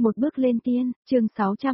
Một bước lên tiên, chương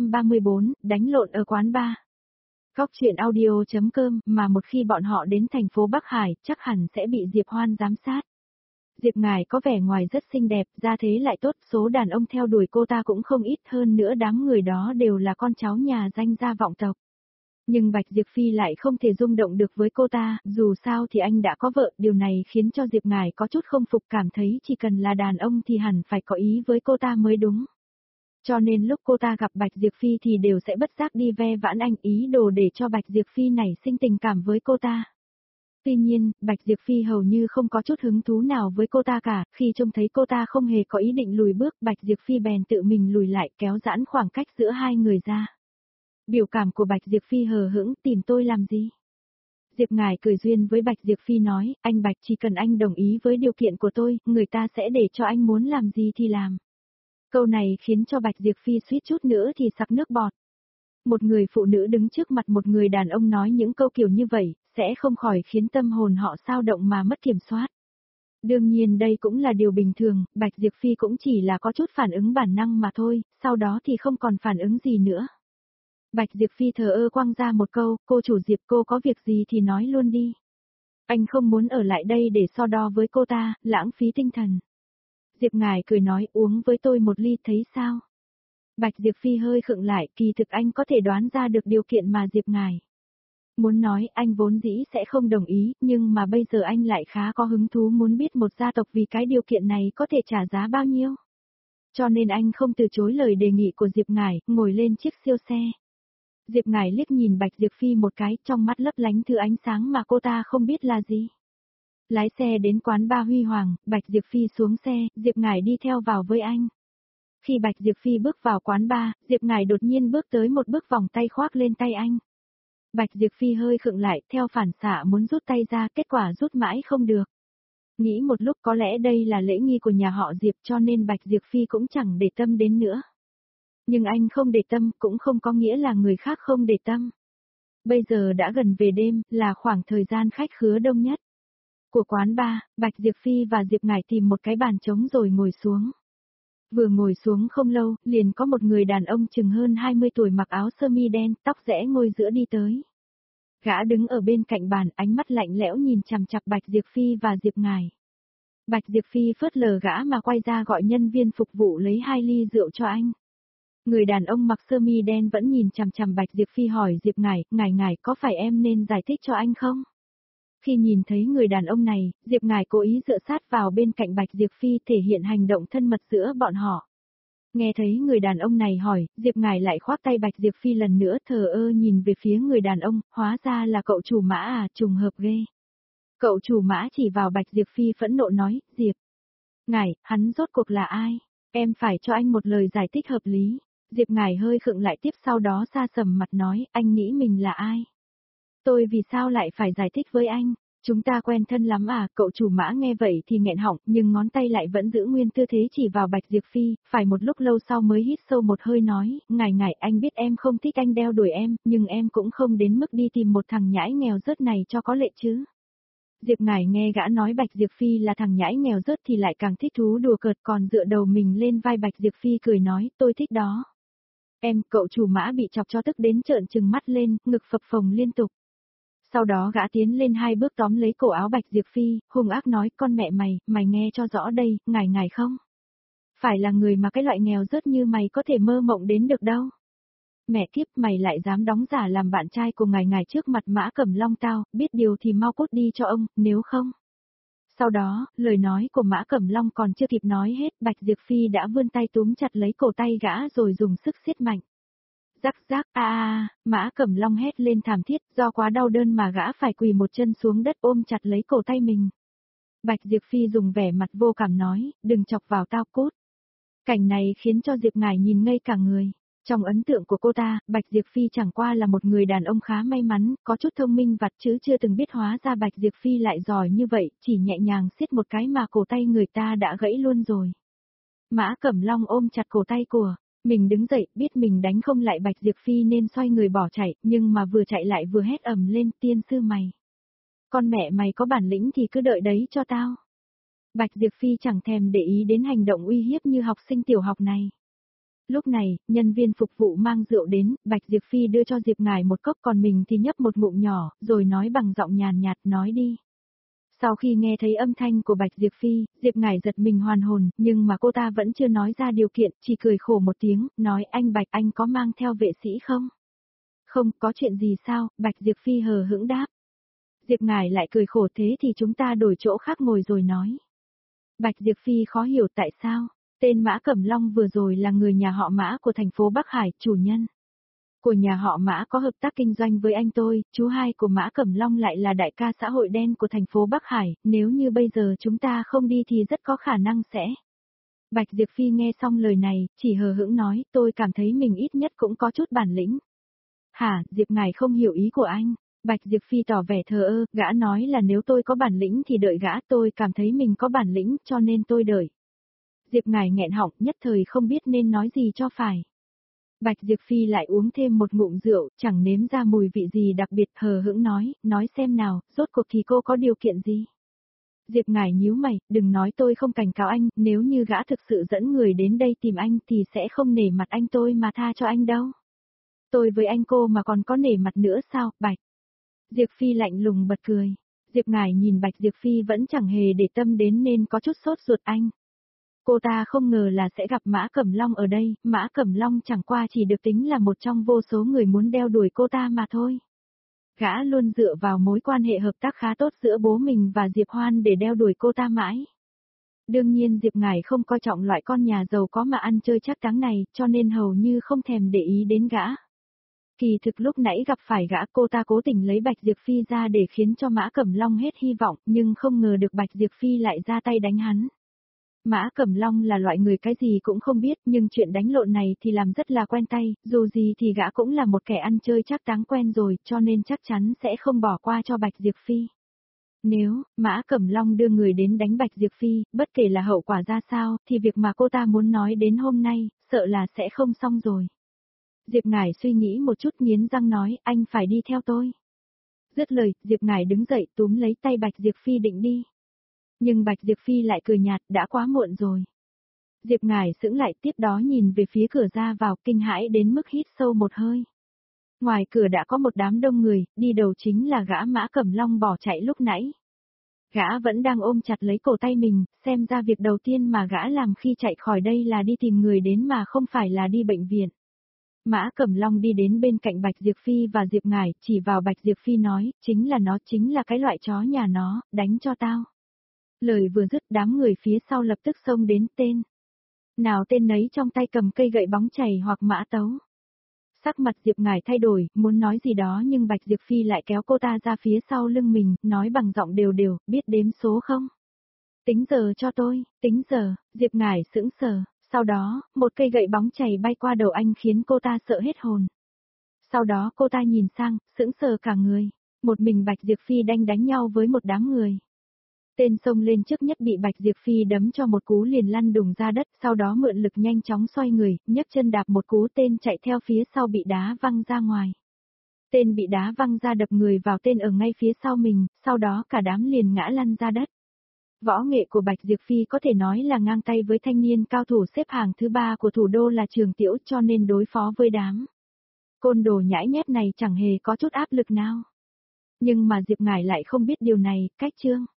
634, đánh lộn ở quán bar. Góc truyện audio.com, mà một khi bọn họ đến thành phố Bắc Hải, chắc hẳn sẽ bị Diệp Hoan giám sát. Diệp Ngải có vẻ ngoài rất xinh đẹp, gia thế lại tốt, số đàn ông theo đuổi cô ta cũng không ít, hơn nữa đám người đó đều là con cháu nhà danh gia vọng tộc. Nhưng Bạch Diệp Phi lại không thể rung động được với cô ta, dù sao thì anh đã có vợ, điều này khiến cho Diệp Ngải có chút không phục, cảm thấy chỉ cần là đàn ông thì hẳn phải có ý với cô ta mới đúng. Cho nên lúc cô ta gặp Bạch Diệp Phi thì đều sẽ bất giác đi ve vãn anh, ý đồ để cho Bạch Diệp Phi nảy sinh tình cảm với cô ta. Tuy nhiên, Bạch Diệp Phi hầu như không có chút hứng thú nào với cô ta cả, khi trông thấy cô ta không hề có ý định lùi bước, Bạch Diệp Phi bèn tự mình lùi lại, kéo giãn khoảng cách giữa hai người ra. Biểu cảm của Bạch Diệp Phi hờ hững, tìm tôi làm gì? Diệp Ngải cười duyên với Bạch Diệp Phi nói, anh Bạch, chỉ cần anh đồng ý với điều kiện của tôi, người ta sẽ để cho anh muốn làm gì thì làm. Câu này khiến cho Bạch Diệp Phi suýt chút nữa thì sặc nước bọt. Một người phụ nữ đứng trước mặt một người đàn ông nói những câu kiểu như vậy, sẽ không khỏi khiến tâm hồn họ xao động mà mất kiểm soát. Đương nhiên đây cũng là điều bình thường, Bạch Diệp Phi cũng chỉ là có chút phản ứng bản năng mà thôi, sau đó thì không còn phản ứng gì nữa. Bạch Diệp Phi thờ ơ quăng ra một câu, cô chủ Diệp, cô có việc gì thì nói luôn đi. Anh không muốn ở lại đây để so đo với cô ta, lãng phí tinh thần. Diệp Ngải cười nói, uống với tôi một ly thấy sao? Bạch Diệp Phi hơi khựng lại, kỳ thực anh có thể đoán ra được điều kiện mà Diệp Ngải muốn nói, anh vốn dĩ sẽ không đồng ý, nhưng mà bây giờ anh lại khá có hứng thú muốn biết một gia tộc vì cái điều kiện này có thể trả giá bao nhiêu. Cho nên anh không từ chối lời đề nghị của Diệp Ngải, ngồi lên chiếc siêu xe. Diệp Ngải liếc nhìn Bạch Diệp Phi một cái, trong mắt lấp lánh thứ ánh sáng mà cô ta không biết là gì. Lái xe đến quán bar Huy Hoàng, Bạch Diệp Phi xuống xe, Diệp Ngải đi theo vào với anh. Khi Bạch Diệp Phi bước vào quán bar, Diệp Ngải đột nhiên bước tới một bước, vòng tay khoác lên tay anh. Bạch Diệp Phi hơi khựng lại, theo phản xạ muốn rút tay ra, kết quả rút mãi không được. Nghĩ một lúc có lẽ đây là lễ nghi của nhà họ Diệp, cho nên Bạch Diệp Phi cũng chẳng để tâm đến nữa. Nhưng anh không để tâm cũng không có nghĩa là người khác không để tâm. Bây giờ đã gần về đêm, là khoảng thời gian khách khứa đông nhất của quán bar. Bạch Diệp Phi và Diệp Ngải tìm một cái bàn trống rồi ngồi xuống. Vừa ngồi xuống không lâu, liền có một người đàn ông chừng hơn 20 tuổi mặc áo sơ mi đen, tóc rẽ ngôi giữa đi tới. Gã đứng ở bên cạnh bàn, ánh mắt lạnh lẽo nhìn chằm chằm Bạch Diệp Phi và Diệp Ngải. Bạch Diệp Phi phớt lờ gã mà quay ra gọi nhân viên phục vụ lấy 2 ly rượu cho anh. Người đàn ông mặc sơ mi đen vẫn nhìn chằm chằm Bạch Diệp Phi hỏi Diệp Ngải, ngải có phải em nên giải thích cho anh không? Khi nhìn thấy người đàn ông này, Diệp Ngải cố ý dựa sát vào bên cạnh Bạch Diệp Phi thể hiện hành động thân mật giữa bọn họ. Nghe thấy người đàn ông này hỏi, Diệp Ngải lại khoác tay Bạch Diệp Phi lần nữa, thờ ơ nhìn về phía người đàn ông, hóa ra là cậu chủ Mã à, trùng hợp ghê. Cậu chủ Mã chỉ vào Bạch Diệp Phi phẫn nộ nói, Diệp Ngải, hắn rốt cuộc là ai? Em phải cho anh một lời giải thích hợp lý. Diệp Ngải hơi khựng lại, tiếp sau đó xa sầm mặt nói, anh nghĩ mình là ai? Tôi vì sao lại phải giải thích với anh? Chúng ta quen thân lắm à? Cậu chủ Mã nghe vậy thì nghẹn họng, nhưng ngón tay lại vẫn giữ nguyên tư thế chỉ vào Bạch Diệp Phi, phải một lúc lâu sau mới hít sâu một hơi nói, ngải, anh biết em không thích anh đeo đuổi em, nhưng em cũng không đến mức đi tìm một thằng nhãi nghèo rớt này cho có lệ chứ. Diệp Ngải nghe gã nói Bạch Diệp Phi là thằng nhãi nghèo rớt thì lại càng thích thú đùa cợt, còn dựa đầu mình lên vai Bạch Diệp Phi cười nói, tôi thích đó. Em, cậu chủ Mã bị chọc cho tức đến trợn trừng mắt lên, ngực phập phồng liên tục. Sau đó gã tiến lên 2 bước tóm lấy cổ áo Bạch Diệp Phi, hung ác nói, con mẹ mày nghe cho rõ đây, ngải không? Phải là người mà cái loại nghèo rớt như mày có thể mơ mộng đến được đâu. Mẹ kiếp, mày lại dám đóng giả làm bạn trai của ngải trước mặt Mã Cẩm Long tao, biết điều thì mau cút đi cho ông, nếu không. Sau đó, lời nói của Mã Cẩm Long còn chưa kịp nói hết, Bạch Diệp Phi đã vươn tay túm chặt lấy cổ tay gã rồi dùng sức siết mạnh. Rắc, Mã Cẩm Long hét lên thảm thiết, do quá đau đớn mà gã phải quỳ một chân xuống đất ôm chặt lấy cổ tay mình. Bạch Diệp Phi dùng vẻ mặt vô cảm nói, đừng chọc vào tao, cút. Cảnh này khiến cho Diệp Ngải nhìn ngây cả người. Trong ấn tượng của cô ta, Bạch Diệp Phi chẳng qua là một người đàn ông khá may mắn, có chút thông minh vặt chứ chưa từng biết hóa ra Bạch Diệp Phi lại giỏi như vậy, chỉ nhẹ nhàng siết một cái mà cổ tay người ta đã gãy luôn rồi. Mã Cẩm Long ôm chặt cổ tay của mình đứng dậy, biết mình đánh không lại Bạch Diệp Phi nên xoay người bỏ chạy, nhưng mà vừa chạy lại vừa hét ầm lên, tiên sư mày. Con mẹ mày có bản lĩnh thì cứ đợi đấy cho tao. Bạch Diệp Phi chẳng thèm để ý đến hành động uy hiếp như học sinh tiểu học này. Lúc này, nhân viên phục vụ mang rượu đến, Bạch Diệp Phi đưa cho Diệp Ngải một cốc còn mình thì nhấp một ngụm nhỏ, rồi nói bằng giọng nhàn nhạt nói đi. Sau khi nghe thấy âm thanh của Bạch Diệp Phi, Diệp Ngải giật mình hoàn hồn, nhưng mà cô ta vẫn chưa nói ra điều kiện, chỉ cười khổ một tiếng, nói anh Bạch anh có mang theo vệ sĩ không? Không, có chuyện gì sao? Bạch Diệp Phi hờ hững đáp. Diệp Ngải lại cười khổ thế thì chúng ta đổi chỗ khác ngồi rồi nói. Bạch Diệp Phi khó hiểu tại sao, tên Mã Cẩm Long vừa rồi là người nhà họ Mã của thành phố Bắc Hải, chủ nhân của nhà họ Mã có hợp tác kinh doanh với anh tôi, chú hai của Mã Cẩm Long lại là đại ca xã hội đen của thành phố Bắc Hải, nếu như bây giờ chúng ta không đi thì rất có khả năng sẽ. Bạch Diệp Phi nghe xong lời này, chỉ hờ hững nói, tôi cảm thấy mình ít nhất cũng có chút bản lĩnh. Hả, Diệp Ngải không hiểu ý của anh. Bạch Diệp Phi tỏ vẻ thờ ơ, gã nói là nếu tôi có bản lĩnh thì đợi gã, tôi cảm thấy mình có bản lĩnh cho nên tôi đợi. Diệp Ngải nghẹn họng nhất thời không biết nên nói gì cho phải. Bạch Diệp Phi lại uống thêm một ngụm rượu, chẳng nếm ra mùi vị gì đặc biệt, hờ hững nói xem nào, rốt cuộc thì cô có điều kiện gì? Diệp Ngải nhíu mày, đừng nói tôi không cảnh cáo anh, nếu như gã thực sự dẫn người đến đây tìm anh thì sẽ không nể mặt anh tôi mà tha cho anh đâu. Tôi với anh cô mà còn có nể mặt nữa sao, Bạch? Diệp Phi lạnh lùng bật cười. Diệp Ngải nhìn Bạch Diệp Phi vẫn chẳng hề để tâm đến nên có chút sốt ruột anh. Cô ta không ngờ là sẽ gặp Mã Cẩm Long ở đây, Mã Cẩm Long chẳng qua chỉ được tính là một trong vô số người muốn đeo đuổi cô ta mà thôi. Gã luôn dựa vào mối quan hệ hợp tác khá tốt giữa bố mình và Diệp Hoan để đeo đuổi cô ta mãi. Đương nhiên Diệp Ngải không coi trọng loại con nhà giàu có mà ăn chơi chắc táng này, cho nên hầu như không thèm để ý đến gã. Kỳ thực lúc nãy gặp phải gã, cô ta cố tình lấy Bạch Diệp Phi ra để khiến cho Mã Cẩm Long hết hy vọng, nhưng không ngờ được Bạch Diệp Phi lại ra tay đánh hắn. Mã Cẩm Long là loại người cái gì cũng không biết, nhưng chuyện đánh lộn này thì làm rất là quen tay, dù gì thì gã cũng là một kẻ ăn chơi chắc táng quen rồi, cho nên chắc chắn sẽ không bỏ qua cho Bạch Diệp Phi. Nếu Mã Cẩm Long đưa người đến đánh Bạch Diệp Phi, bất kể là hậu quả ra sao, thì việc mà cô ta muốn nói đến hôm nay, sợ là sẽ không xong rồi. Diệp Ngải suy nghĩ một chút nghiến răng nói, anh phải đi theo tôi. Dứt lời, Diệp Ngải đứng dậy túm lấy tay Bạch Diệp Phi định đi. Nhưng Bạch Diệp Phi lại cười nhạt, đã quá muộn rồi. Diệp Ngải sững lại tiếp đó nhìn về phía cửa ra vào kinh hãi đến mức hít sâu một hơi. Ngoài cửa đã có một đám đông người, đi đầu chính là gã Mã Cẩm Long bỏ chạy lúc nãy. Gã vẫn đang ôm chặt lấy cổ tay mình, xem ra việc đầu tiên mà gã làm khi chạy khỏi đây là đi tìm người đến mà không phải là đi bệnh viện. Mã Cẩm Long đi đến bên cạnh Bạch Diệp Phi và Diệp Ngải, chỉ vào Bạch Diệp Phi nói, chính là cái loại chó nhà nó, đánh cho tao. Lời vừa dứt đám người phía sau lập tức xông đến tên. Nào tên nấy trong tay cầm cây gậy bóng chày hoặc mã tấu. Sắc mặt Diệp Ngải thay đổi, muốn nói gì đó nhưng Bạch Diệp Phi lại kéo cô ta ra phía sau lưng mình, nói bằng giọng đều đều, biết đếm số không? Tính giờ cho tôi, tính giờ, Diệp Ngải sững sờ, sau đó, một cây gậy bóng chày bay qua đầu anh khiến cô ta sợ hết hồn. Sau đó cô ta nhìn sang, sững sờ cả người, một mình Bạch Diệp Phi đánh nhau với một đám người. Tên xông lên trước nhất bị Bạch Diệp Phi đấm cho một cú liền lăn đùng ra đất, sau đó mượn lực nhanh chóng xoay người, nhấc chân đạp một cú, tên chạy theo phía sau bị đá văng ra ngoài. Tên bị đá văng ra đập người vào tên ở ngay phía sau mình, sau đó cả đám liền ngã lăn ra đất. Võ nghệ của Bạch Diệp Phi có thể nói là ngang tay với thanh niên cao thủ xếp hàng thứ 3 của thủ đô là Trường Tiễu, cho nên đối phó với đám côn đồ nhãi nhép này chẳng hề có chút áp lực nào. Nhưng mà Diệp Ngải lại không biết điều này, cách chương